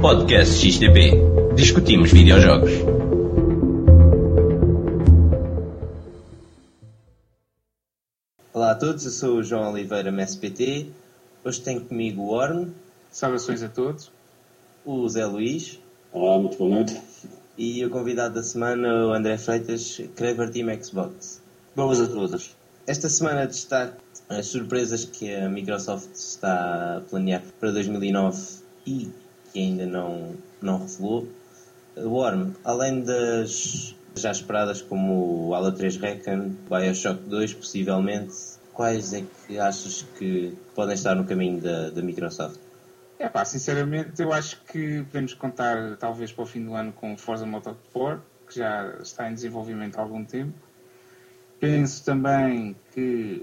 Podcast XTP. Discutimos videojogos. Olá a todos, eu sou o João Oliveira, MSPT. Hoje tenho comigo o Orne. Saudações a todos. O Zé Luís. Olá, muito boa noite. E o convidado da semana, o André Freitas, Craver Team Xbox. Boas a todas. Esta semana destaque as surpresas que a Microsoft está a planear para 2009 e que ainda não revelou. Worm, além das já esperadas como o Halo 3 Recon, Bioshock 2 possivelmente, quais é que achas que podem estar no caminho da Microsoft? Sinceramente eu acho que podemos contar talvez para o fim do ano com o Forza Motorsport, que já está em desenvolvimento há algum tempo. Penso também que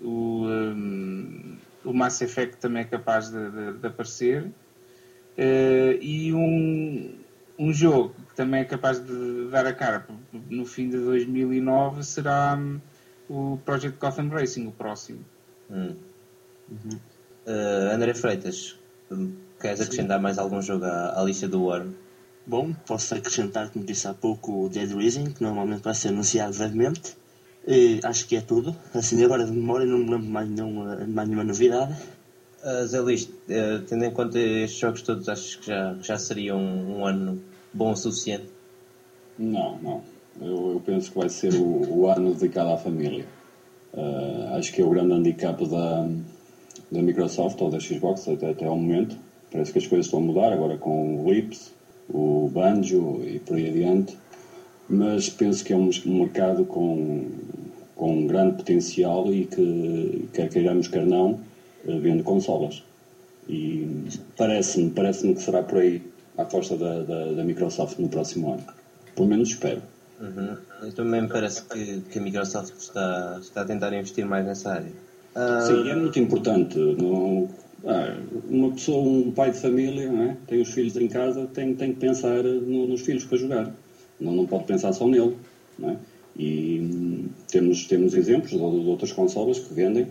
o Mass Effect também é capaz de aparecer. E um jogo que também é capaz de dar a cara no fim de 2009 será o Project Gotham Racing, o próximo. André Freitas, queres acrescentar mais algum jogo à lista do Worm? Bom, posso acrescentar, como disse há pouco, o Dead Rising, que normalmente vai ser anunciado brevemente. Acho que é tudo. Assim, agora de memória não me lembro de mais nenhuma novidade. Zé Luís, tendo em conta estes jogos todos, achas que já seria um ano bom o suficiente? Não. Eu penso que vai ser o ano dedicado à família. Acho que é o grande handicap da Microsoft ou da Xbox até ao momento. Parece que as coisas estão a mudar agora com o Lips, o Banjo e por aí adiante. Mas penso que é um mercado com um grande potencial e que, quer queiramos, quer não, vende consolas. E parece-me que será por aí a aposta da Microsoft no próximo ano. Pelo menos espero. Eu também me parece que a Microsoft está a tentar investir mais nessa área. Sim, é muito importante. Uma pessoa, um pai de família, não é? Tem os filhos em casa, tem que pensar nos filhos para jogar. Não pode pensar só nele, não é? E temos exemplos de outras consolas que vendem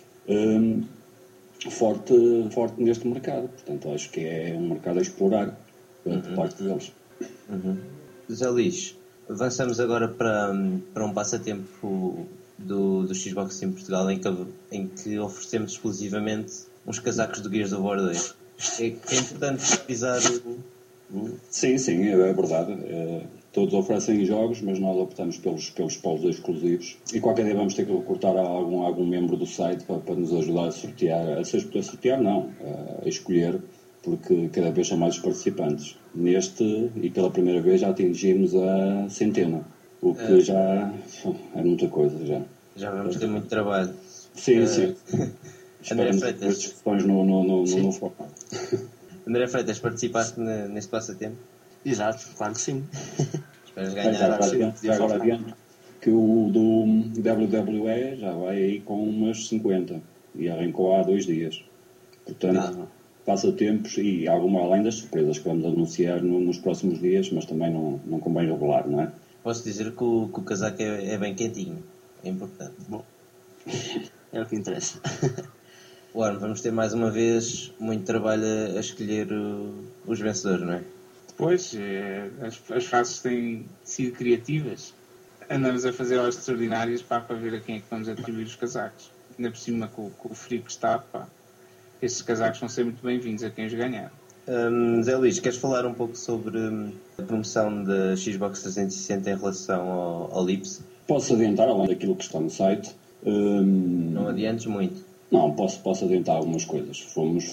forte neste mercado. Portanto, acho que é um mercado a explorar por parte deles. José Luís, avançamos agora para um passatempo do Xbox em Portugal em que oferecemos exclusivamente uns casacos do Gears of War 2. É importante pesquisar Sim, é verdade. Todos oferecem jogos, mas nós optamos pelos polos exclusivos. E qualquer dia vamos ter que recortar a algum membro do site para nos ajudar a sortear. A sortear não, a escolher, porque cada vez são mais os participantes. Neste, e pela primeira vez, já atingimos a centena. O que já é muita coisa. Já vamos ter muito trabalho. Sim. André Freitas. Discussões no formato. André Freitas, participaste neste passatempo? Exato, claro que sim. Esperas ganhar? Já agora adiante que o do WWE já vai aí com umas 50 e arrancou há 2 dias. Portanto, passatempos e alguma além das surpresas que vamos anunciar nos próximos dias, mas também não convém revelar, não é? Posso dizer que o casaco é bem quentinho. É importante. Bom, é o que interessa. Bueno, vamos ter mais uma vez muito trabalho a escolher os vencedores, não é? Pois, as fases têm sido criativas. Andamos a fazer horas extraordinárias para ver a quem é que vamos atribuir os casacos. Ainda por cima com o frio que está, estes casacos vão ser muito bem-vindos a quem os ganhar. Zé Luís, queres falar um pouco sobre a promoção da Xbox 360 em relação ao Lips? Posso adiantar, além daquilo que está no site. Não adiantes muito. Não, posso adiantar algumas coisas. Fomos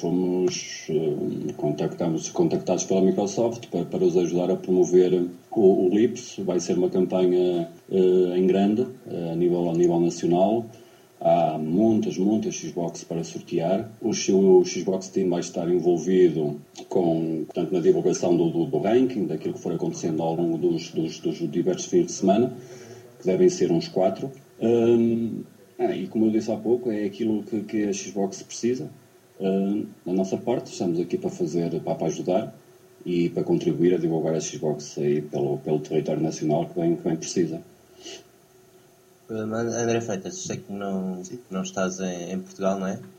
contactados pela Microsoft para os ajudar a promover o Lips. Vai ser uma campanha em grande, a nível nacional. Há muitas Xbox para sortear. O Xbox Team vai estar envolvido portanto, na divulgação do ranking, daquilo que for acontecendo ao longo dos diversos fins de semana, que devem ser uns 4. E como eu disse há pouco, é aquilo que a Xbox precisa. Da nossa parte, estamos aqui para ajudar e para contribuir a divulgar a Xbox aí pelo território nacional que bem precisa. André Freitas, sei que não estás em Portugal, não é?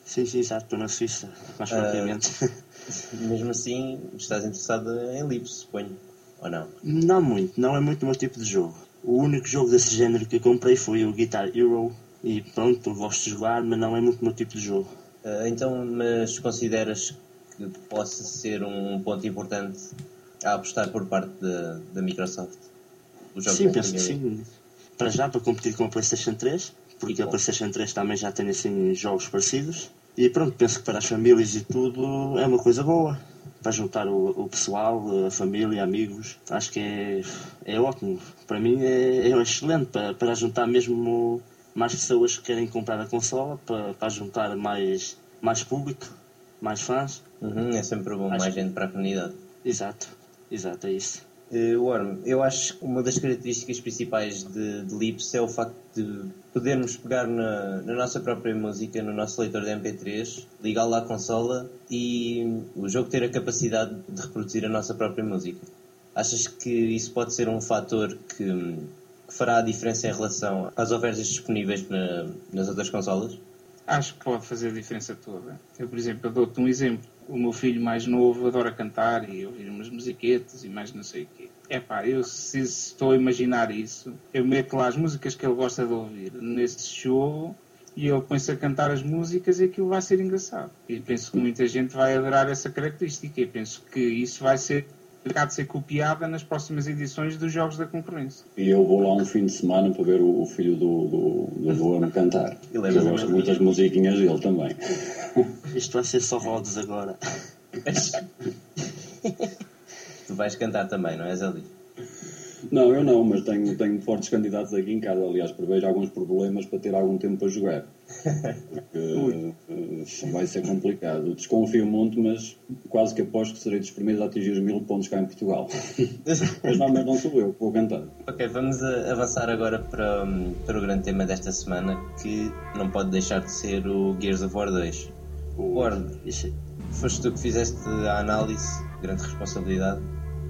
Sim, exato, estou na Suíça, mais propriamente. Mesmo assim, estás interessado em Lips, suponho, ou não? Não muito, não é muito o meu tipo de jogo. O único jogo desse género que eu comprei foi o Guitar Hero e pronto, gosto de jogar, mas não é muito o meu tipo de jogo. Então, mas consideras que possa ser um ponto importante a apostar por parte da Microsoft? Sim, penso que sim. Para já, para competir com a PlayStation 3, porque a PlayStation 3 também já tem assim jogos parecidos. E pronto, penso que para as famílias e tudo é uma coisa boa. Para juntar o pessoal, a família, amigos. Acho que é ótimo. Para mim é excelente para juntar mesmo mais pessoas que querem comprar a consola, para juntar mais público, mais fãs. É sempre bom, mais gente para a comunidade. Exato, é isso. Worm, eu acho que uma das características principais de Lips é o facto de podermos pegar na nossa própria música, no nosso leitor de MP3, ligá-lo à consola e o jogo ter a capacidade de reproduzir a nossa própria música. Achas que isso pode ser um fator que fará a diferença em relação às ofertas disponíveis nas outras consolas? Acho que pode fazer a diferença toda. Eu, por exemplo, dou-te um exemplo. O meu filho mais novo adora cantar e ouvir umas musiquetas e mais não sei o quê. Eu se estou a imaginar isso, eu meto lá as músicas que ele gosta de ouvir nesse jogo e ele põe-se a cantar as músicas e aquilo vai ser engraçado. E penso que muita gente vai adorar essa característica e penso que isso vai ser de ser copiada nas próximas edições dos jogos da concorrência. E eu vou lá um fim de semana para ver o filho do Worm cantar. Eu gosto muito das musiquinhas dele também. Isto vai ser só rodos agora. Tu vais cantar também, não és, Ali? Não, eu não, mas tenho fortes candidatos aqui em casa. Aliás, prevejo alguns problemas para ter algum tempo para jogar. Porque vai ser complicado. Desconfio muito, mas quase que aposto que serei dos primeiros a atingir os 1000 pontos cá em Portugal. mas não sou eu que vou cantar. Ok, vamos avançar agora para o grande tema desta semana, que não pode deixar de ser o Gears of War 2. Worm, foste tu que fizeste a análise, grande responsabilidade.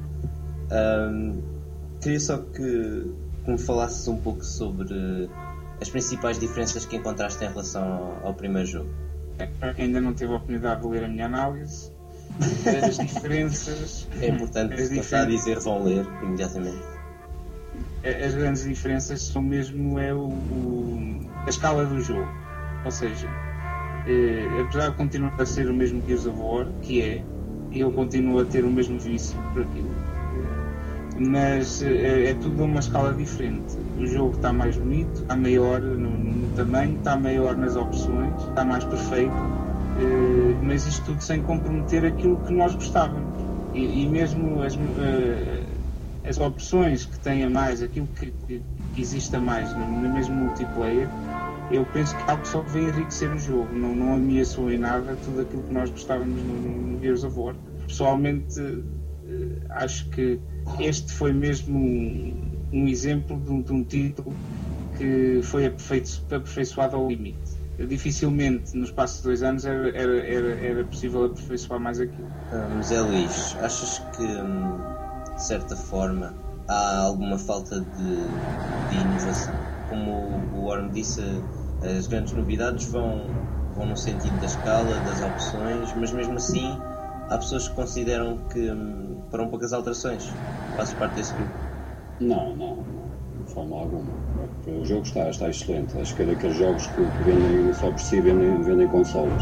Queria só que me falasses um pouco sobre as principais diferenças que encontraste em relação ao primeiro jogo. Para quem ainda não teve a oportunidade de ler a minha análise, as diferenças... É importante, quem está a dizer, vão ler imediatamente. As grandes diferenças são mesmo a escala do jogo. Ou seja, apesar de continuar a ser o mesmo Gears of War, ele continua a ter o mesmo vício por aquilo. Mas é tudo a uma escala diferente. O jogo está mais bonito, está maior no tamanho, está maior nas opções, está mais perfeito, mas isto tudo sem comprometer aquilo que nós gostávamos. E mesmo as opções que têm a mais, aquilo que existe a mais no mesmo multiplayer, eu penso que algo só vem enriquecer o jogo, não ameaçou em nada tudo aquilo que nós gostávamos no Gears of War. Pessoalmente, acho que este foi mesmo um exemplo de um título que foi aperfeiçoado ao limite. Dificilmente, no espaço de 2 anos, era possível aperfeiçoar mais aquilo. José Luís, achas que, de certa forma, há alguma falta de inovação? Como o Worm disse, as grandes novidades vão no sentido da escala, das opções, mas mesmo assim há pessoas que consideram que foram poucas alterações. Fazes parte desse grupo? Não, de forma alguma. O jogo está excelente. Acho que é daqueles jogos que vendem só por si, vendem consolas.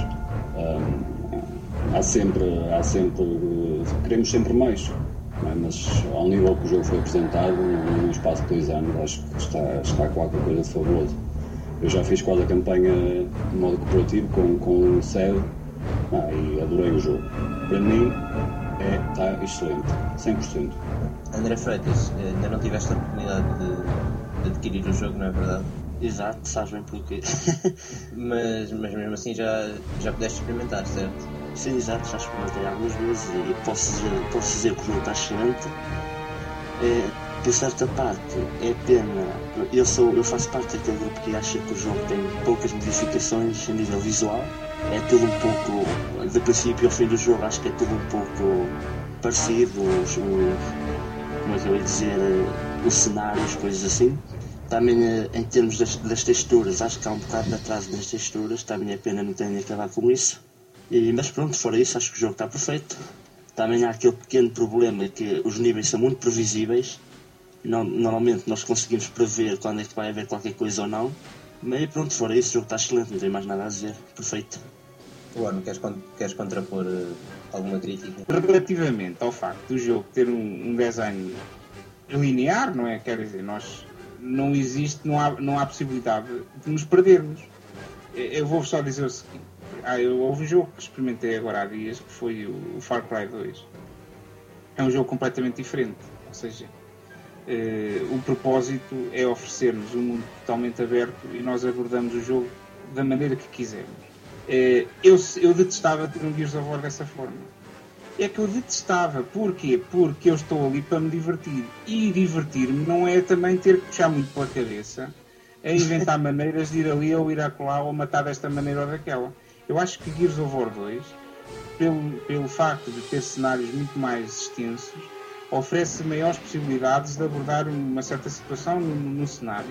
Há sempre queremos sempre mais, não é? Mas ao nível que o jogo foi apresentado, no espaço de 2 anos, acho que está qualquer coisa de fabuloso. Eu já fiz quase a campanha de modo cooperativo com o SED e adorei o jogo. Para mim está excelente, 100%. André Freitas, ainda não tiveste a oportunidade de adquirir o jogo, não é verdade? Exato, sabes bem porquê. mas mesmo assim já pudeste experimentar, certo? Sim, exato, já experimentei algumas vezes e posso dizer que o jogo está excelente. Por certa parte, é pena. Eu faço parte daquele grupo que acha que o jogo tem poucas modificações a nível visual. É tudo um pouco, de princípio ao fim do jogo, acho que é tudo um pouco parecido, como é que eu ia dizer, os cenários, coisas assim. Também em termos das texturas, acho que há um bocado de atraso nas texturas, também é pena não terem acabado com isso. Mas pronto, fora isso, acho que o jogo está perfeito. Também há aquele pequeno problema que os níveis são muito previsíveis. Normalmente nós conseguimos prever quando é que vai haver qualquer coisa ou não. Mas pronto, fora isso, o jogo está excelente, não tem mais nada a dizer. Perfeito. Agora, queres contrapor alguma crítica? Relativamente ao facto do jogo ter um design linear, não é? Quer dizer, não há possibilidade de nos perdermos. Eu vou só dizer o seguinte. Houve um jogo que experimentei agora há dias, que foi o Far Cry 2. É um jogo completamente diferente. Ou seja, o propósito é oferecer-nos um mundo totalmente aberto e nós abordamos o jogo da maneira que quisermos. Eu detestava ter um Gears of War dessa forma. É que eu detestava. Porquê? Porque eu estou ali para me divertir. E divertir-me não é também ter que puxar muito pela cabeça a inventar maneiras de ir ali ou ir acolá ou matar desta maneira ou daquela. Eu acho que Gears of War 2, pelo facto de ter cenários muito mais extensos, oferece maiores possibilidades de abordar uma certa situação no cenário.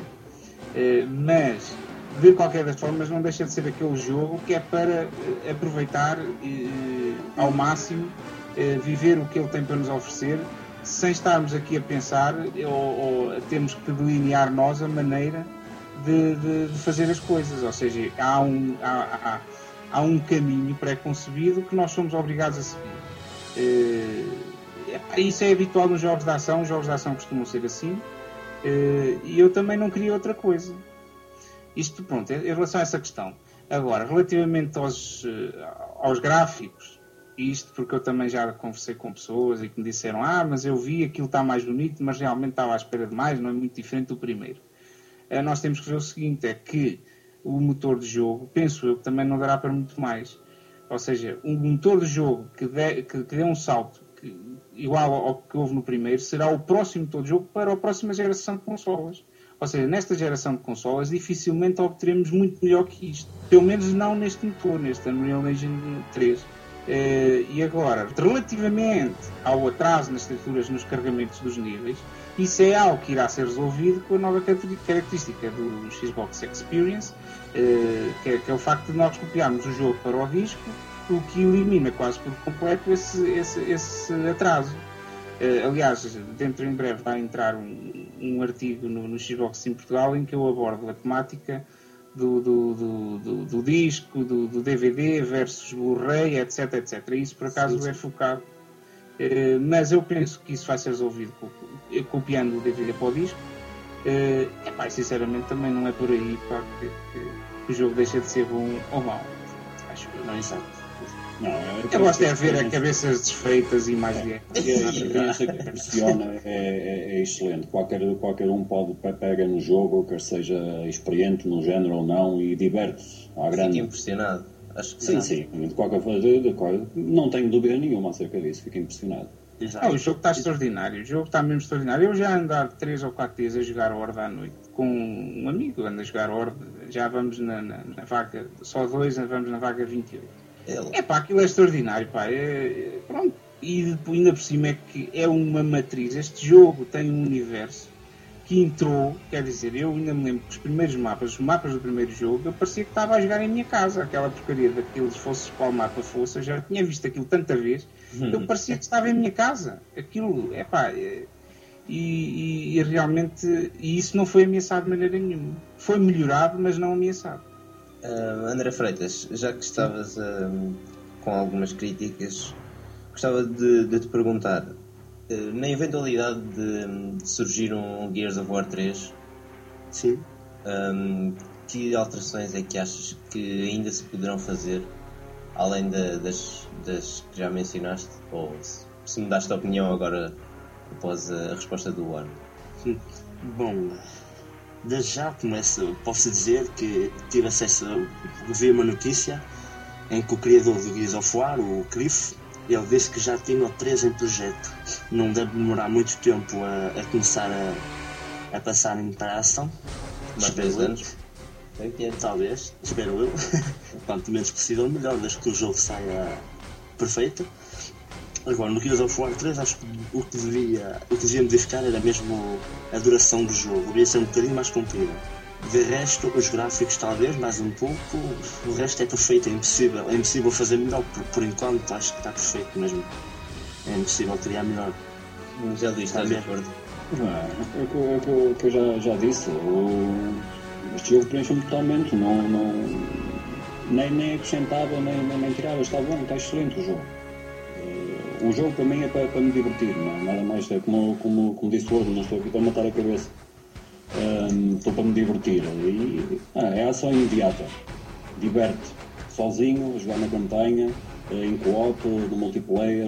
Mas, de qualquer das formas, não deixa de ser aquele jogo que é para aproveitar ao máximo, viver o que ele tem para nos oferecer, sem estarmos aqui a pensar ou temos que delinear nós a maneira de fazer as coisas. Ou seja, há um caminho pré-concebido que nós somos obrigados a seguir. Isso é habitual nos jogos de ação. Os jogos de ação costumam ser assim. E eu também não queria outra coisa. Isto, pronto, em relação a essa questão. Agora, relativamente aos gráficos, isto porque eu também já conversei com pessoas e que me disseram: mas eu vi, aquilo está mais bonito, mas realmente estava à espera de mais, não é muito diferente do primeiro. Nós temos que ver o seguinte, é que o motor de jogo, penso eu, que também não dará para muito mais. Ou seja, um motor de jogo que dê um salto igual ao que houve no primeiro, será o próximo motor de jogo para a próxima geração de consolas. Ou seja, nesta geração de consolas dificilmente obteremos muito melhor que isto. Pelo menos não neste motor, neste Unreal Engine 3. E agora, relativamente ao atraso nas texturas, nos carregamentos dos níveis, isso é algo que irá ser resolvido com a nova característica do Xbox Experience, que é o facto de nós copiarmos o jogo para o disco, o que elimina quase por completo esse atraso. Aliás, dentro em breve vai entrar um artigo no Xbox em Portugal em que eu abordo a temática do disco, do DVD versus Blu-ray, etc, etc. Isso por acaso é focado. Mas eu penso que isso vai ser resolvido copiando o DVD para o disco. Sinceramente também não é por aí que o jogo deixa de ser bom ou mau. Acho que não é exato. Eu gosto de ver cabeças desfeitas e mais de a experiência que proporciona é excelente. Qualquer um pega no jogo, quer seja experiente no género ou não, e diverte-se à grande. Fico impressionado. Acho que sim. De qualquer forma, não tenho dúvida nenhuma acerca disso. Fico impressionado. O jogo está extraordinário. O jogo está mesmo extraordinário. Eu já ando há 3 ou 4 dias a jogar Horde à noite com um amigo. Ando a jogar Horde. Já vamos na vaga. Só 2, vamos na vaga 28. Aquilo é extraordinário, pronto. E ainda por cima é que é uma matriz. Este jogo tem um universo que entrou, quer dizer, eu ainda me lembro que os mapas do primeiro jogo, eu parecia que estava a jogar em minha casa, aquela porcaria daqueles, fosse qual mapa fosse, eu já tinha visto aquilo tanta vez, eu parecia que estava em minha casa. Aquilo, e realmente, e isso não foi ameaçado de maneira nenhuma. Foi melhorado, mas não ameaçado. André Freitas, já que estavas com algumas críticas, gostava de te perguntar, na eventualidade de surgir um Gears of War 3, sim. Que alterações é que achas que ainda se poderão fazer, além das que já mencionaste, ou se mudaste a opinião agora após a resposta do Warren? Bom, desde já posso dizer que tive acesso vi uma notícia em que o criador do Gears of War, o Cliff, ele disse que já tinha 3 em projeto. Não deve demorar muito tempo a começar a passar para a ação. Mais 2 anos? Talvez, espero eu. Quanto menos possível, melhor, desde que o jogo saia perfeito. Agora, no Gears of War 3, acho que o que devia modificar era mesmo a duração do jogo. Devia ser um bocadinho mais comprida. De resto, os gráficos talvez, mais um pouco. O resto é perfeito, é impossível fazer melhor. Por enquanto, acho que está perfeito mesmo. É impossível criar melhor. Já Luís, estás de acordo? É o que eu já disse. Este jogo preenche-me totalmente. Nem acrescentava, nem tirava. Está bom, está excelente o jogo. O jogo para mim é para me divertir, não é? Nada mais. É como disse o Ordo, não estou aqui para matar a cabeça. Estou para me divertir. É ação imediata. Diverte. Sozinho, a jogar na campanha, em co-op, no multiplayer.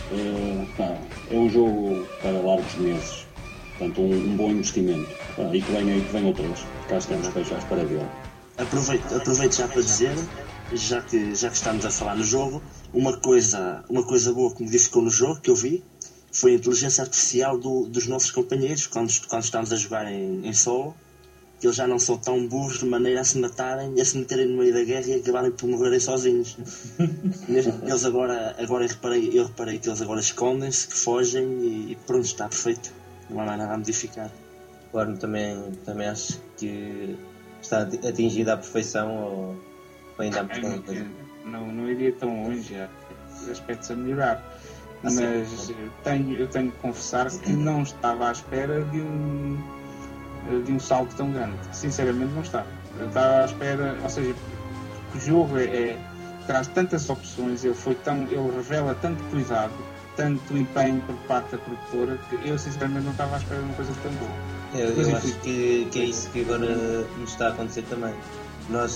É um jogo para largos meses. Portanto, um bom investimento. E que venha o 3. Cá estamos, à espera dele. Aproveito já para dizer, já que estamos a falar no jogo, uma coisa boa que modificou no jogo, que eu vi, foi a inteligência artificial dos nossos companheiros, quando estamos a jogar em solo, que eles já não são tão burros de maneira a se matarem e a se meterem no meio da guerra e acabarem por morrerem sozinhos. Eles agora eu reparei que eles agora escondem-se, que fogem e pronto, está perfeito. Não há mais nada a modificar. Claro, também acho que está atingida a perfeição ou ainda há muita coisa? Não iria tão longe, há aspectos a melhorar. Mas eu tenho que confessar que não estava à espera de um salto tão grande. Sinceramente não estava. Eu estava à espera, ou seja, o jogo traz tantas opções, ele revela tanto cuidado, tanto empenho por parte da produtora, que eu sinceramente não estava à espera de uma coisa tão boa. Eu acho que é isso que agora nos está a acontecer também. Nós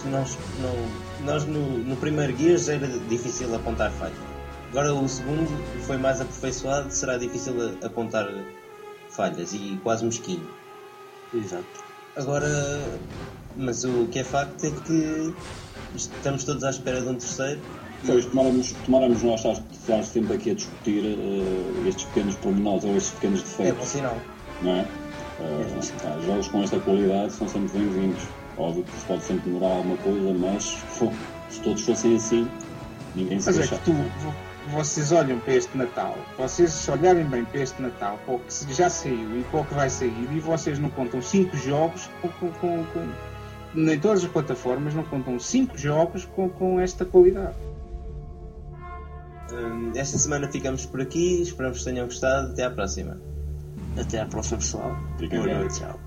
no primeiro Gears era difícil apontar falhas. Agora o segundo foi mais aperfeiçoado, será difícil apontar falhas e quase mesquinho. Exato. Agora, mas o que é facto é que estamos todos à espera de um terceiro. Pois, tomáramos nós estar sempre aqui a discutir estes pequenos pormenores ou estes pequenos defeitos. É bom sinal. Não é? Jogos com esta qualidade são sempre bem-vindos. Óbvio que se pode sempre demorar alguma coisa, mas se todos fossem assim, ninguém se queixava. Vocês olham para este Natal, vocês olharem bem para este Natal, para o que já saiu e para o que vai sair, e vocês não contam 5 jogos em todas as plataformas, não contam 5 jogos com esta qualidade. Esta semana ficamos por aqui, esperamos que tenham gostado. Até à próxima. Até à próxima, pessoal. Fiquem bem. Tchau.